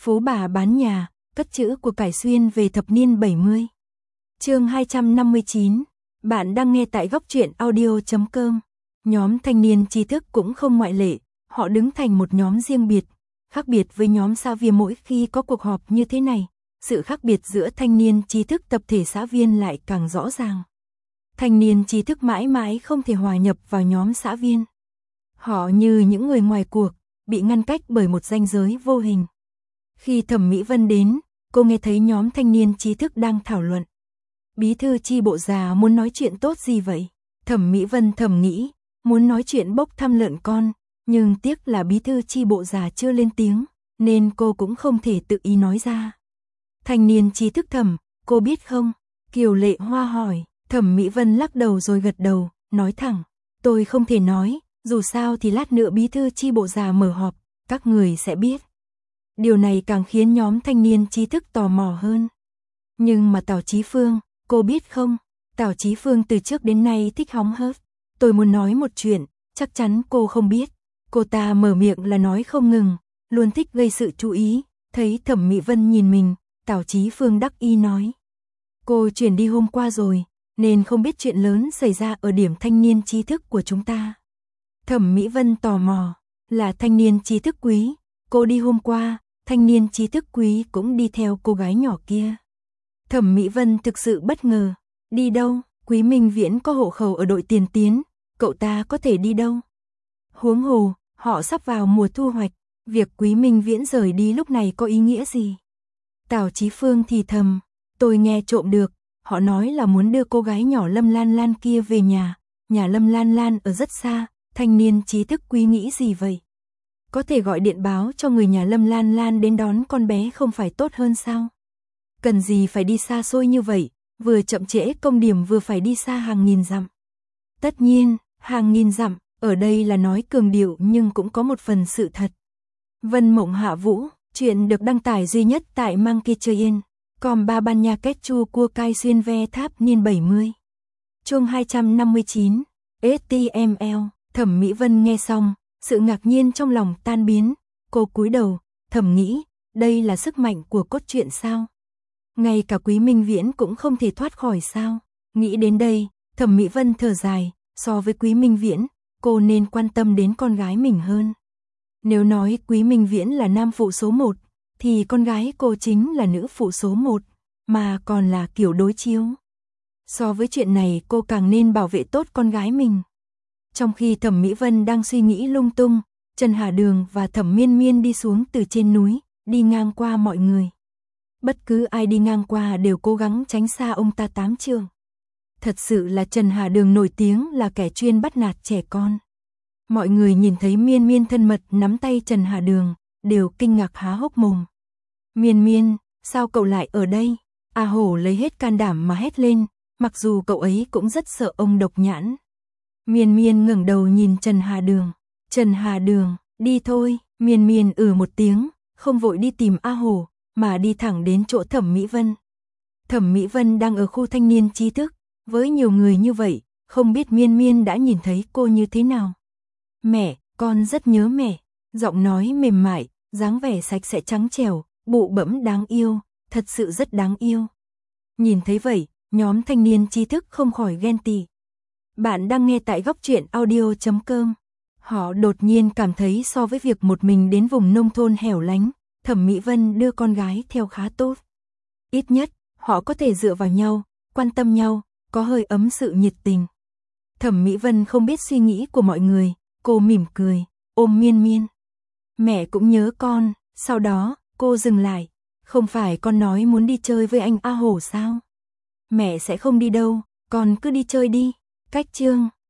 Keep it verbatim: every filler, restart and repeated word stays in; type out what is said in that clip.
Phú bà bán nhà, cất chữ của cải xuyên về thập niên bảy mươi. Chương hai trăm năm mươi chín. Bạn đang nghe tại góc truyện audio chấm com. Nhóm thanh niên trí thức cũng không ngoại lệ, họ đứng thành một nhóm riêng biệt, khác biệt với nhóm xã viên mỗi khi có cuộc họp như thế này. Sự khác biệt giữa thanh niên trí thức tập thể xã viên lại càng rõ ràng. Thanh niên trí thức mãi mãi không thể hòa nhập vào nhóm xã viên. Họ như những người ngoài cuộc, bị ngăn cách bởi một ranh giới vô hình. Khi Thẩm Mỹ Vân đến, cô nghe thấy nhóm thanh niên trí thức đang thảo luận. Bí thư chi bộ già muốn nói chuyện tốt gì vậy? Thẩm Mỹ Vân thầm nghĩ, muốn nói chuyện bốc thăm lợn con, nhưng tiếc là bí thư chi bộ già chưa lên tiếng, nên cô cũng không thể tự ý nói ra. Thanh niên trí thức Thẩm, cô biết không? Kiều Lệ Hoa hỏi. Thẩm Mỹ Vân lắc đầu rồi gật đầu, nói thẳng, tôi không thể nói, dù sao thì lát nữa bí thư chi bộ già mở họp, các người sẽ biết. Điều này càng khiến nhóm thanh niên trí thức tò mò hơn. Nhưng mà Tào Chí Phương, cô biết không? Tào Chí Phương từ trước đến nay thích hóng hớt. Tôi muốn nói một chuyện, chắc chắn cô không biết. Cô ta mở miệng là nói không ngừng, luôn thích gây sự chú ý. Thấy Thẩm Mỹ Vân nhìn mình, Tào Chí Phương đắc ý nói. Cô chuyển đi hôm qua rồi, nên không biết chuyện lớn xảy ra ở điểm thanh niên trí thức của chúng ta. Thẩm Mỹ Vân tò mò, là thanh niên trí thức Quý. Cô đi hôm qua, thanh niên trí thức Quý cũng đi theo cô gái nhỏ kia. Thẩm Mỹ Vân thực sự bất ngờ. Đi đâu? Quý Minh Viễn có hộ khẩu ở đội tiền tiến, cậu ta có thể đi đâu? Huống hồ, họ sắp vào mùa thu hoạch, việc Quý Minh Viễn rời đi lúc này có ý nghĩa gì? Tào Chí Phương thì thầm, tôi nghe trộm được, họ nói là muốn đưa cô gái nhỏ Lâm Lan Lan kia về nhà, nhà Lâm Lan Lan ở rất xa, thanh niên trí thức Quý nghĩ gì vậy? Có thể gọi điện báo cho người nhà Lâm Lan Lan đến đón con bé không phải tốt hơn sao? Cần gì phải đi xa xôi như vậy, vừa chậm trễ công điểm vừa phải đi xa hàng nghìn dặm. Tất nhiên, hàng nghìn dặm, ở đây là nói cường điệu nhưng cũng có một phần sự thật. Vân Mộng Hạ Vũ, chuyện được đăng tải duy nhất tại Mang Kia Chơi Yên, còn ba ban nha kết chu cua cai xuyên ve tháp niên bảy mươi. Chương hai trăm năm mươi chín, ét tê em lờ, Thẩm Mỹ Vân nghe xong, sự ngạc nhiên trong lòng tan biến, cô cúi đầu, thầm nghĩ, đây là sức mạnh của cốt truyện sao? Ngay cả Quý Minh Viễn cũng không thể thoát khỏi sao? Nghĩ đến đây, Thẩm Mỹ Vân thở dài, so với Quý Minh Viễn, cô nên quan tâm đến con gái mình hơn. Nếu nói Quý Minh Viễn là nam phụ số một, thì con gái cô chính là nữ phụ số một, mà còn là kiểu đối chiếu. So với chuyện này cô càng nên bảo vệ tốt con gái mình. Trong khi Thẩm Mỹ Vân đang suy nghĩ lung tung, Trần Hà Đường và Thẩm Miên Miên đi xuống từ trên núi, đi ngang qua mọi người. Bất cứ ai đi ngang qua đều cố gắng tránh xa ông ta tám trượng. Thật sự là Trần Hà Đường nổi tiếng là kẻ chuyên bắt nạt trẻ con. Mọi người nhìn thấy Miên Miên thân mật nắm tay Trần Hà Đường, đều kinh ngạc há hốc mồm. Miên Miên, sao cậu lại ở đây? A Hổ lấy hết can đảm mà hét lên, mặc dù cậu ấy cũng rất sợ ông Độc Nhãn. Miên Miên ngẩng đầu nhìn Trần Hà Đường. Trần Hà Đường, đi thôi. Miên Miên ừ một tiếng, không vội đi tìm A Hổ, mà đi thẳng đến chỗ Thẩm Mỹ Vân. Thẩm Mỹ Vân đang ở khu thanh niên trí thức, với nhiều người như vậy, không biết Miên Miên đã nhìn thấy cô như thế nào. Mẹ, con rất nhớ mẹ. Giọng nói mềm mại, dáng vẻ sạch sẽ trắng trẻo, bụ bẫm đáng yêu, thật sự rất đáng yêu. Nhìn thấy vậy, nhóm thanh niên trí thức không khỏi ghen tị. Bạn đang nghe tại góc truyện audio chấm com. Họ đột nhiên cảm thấy so với việc một mình đến vùng nông thôn hẻo lánh, Thẩm Mỹ Vân đưa con gái theo khá tốt. Ít nhất, họ có thể dựa vào nhau, quan tâm nhau, có hơi ấm sự nhiệt tình. Thẩm Mỹ Vân không biết suy nghĩ của mọi người, cô mỉm cười, ôm Miên Miên. Mẹ cũng nhớ con, sau đó, cô dừng lại. Không phải con nói muốn đi chơi với anh A Hổ sao? Mẹ sẽ không đi đâu, con cứ đi chơi đi. Cách chương